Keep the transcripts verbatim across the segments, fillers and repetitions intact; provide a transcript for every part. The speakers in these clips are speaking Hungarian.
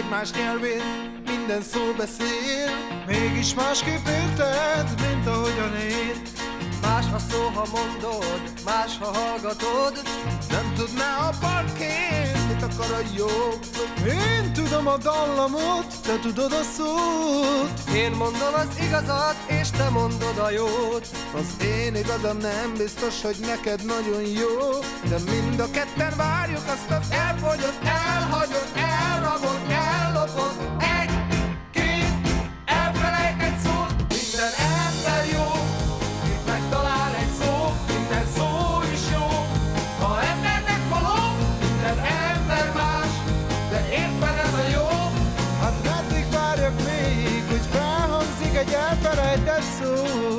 egymás nyelvén minden szó beszél. Mégis másképp érted, mint ahogyan én. Más a szó, ha mondod, más, ha hallgatod. Nem tudná a parkén, mit akar a jobb. Én tudom a dallamot, te tudod a szót. Én mondom az igazat, és te mondod a jót. Az én igazam nem biztos, hogy neked nagyon jó, de mind a ketten várjuk azt az elfogyott, elhagyott, elrabolt, ellopott egy, két, elfelejtett szót. Minden ember jó, itt megtalál egy szó, minden szó is jó. Ha embernek való, minden ember más, de éppen ez a jó. Hát meddig várjak még, hogy felhangzik egy elfelejtett szó.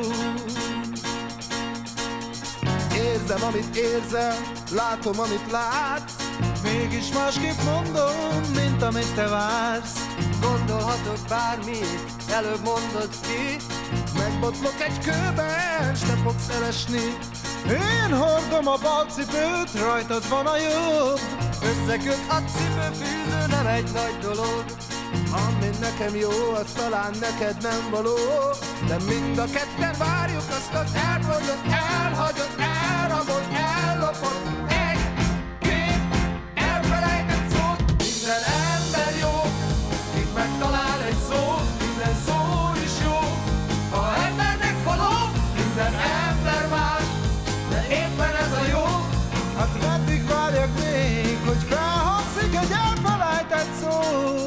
Érzem, amit érzel, látom, amit látsz. Mégis másképp mondom, mint amit te vársz. Gondolhatok bármit, előbb mondod ki. Megbotlok egy kőben, s te fogsz elesni. Én hordom a bal cipőt, rajtad van a jobb. Összeköt a cipőfűző, nem egy nagy dolog. Ami nekem jó, az talán neked nem való, de mind a ketten várjuk azt az elfogyott, elhagyott, elrabolt, ellopott egy, két, elfelejtett szót. Minden ember jó, itt megtalál egy szó, minden szó is jó. Ha embernek való, minden ember más, de éppen ez a jó. Hát meddig várjak még, hogy felhangzik egy elfelejtett szó.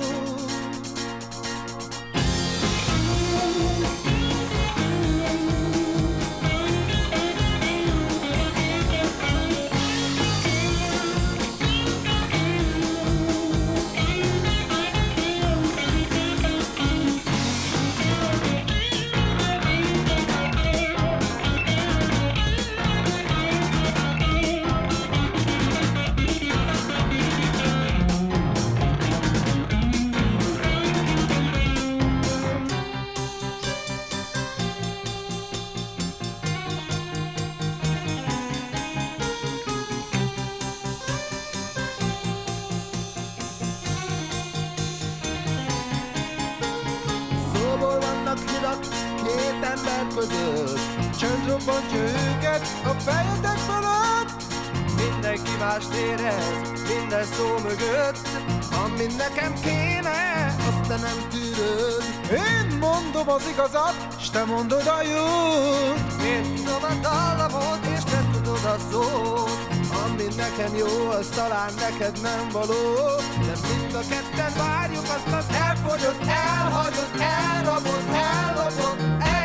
Szóból vannak hidak két ember között, Csönd robbantja őket a fejetek fölött. Mindenki mást érez, minden szó mögött. ami nekem kéne, azt te nem tűröd. Én mondom az igazat, s te mondod a jót. Én tudom a dallamot, és te tudod a szót. Ami nekem jó, az talán neked nem való, de mind a ketten várjuk azt az elfogyott, elhagyott, elrabolt, ellopott, el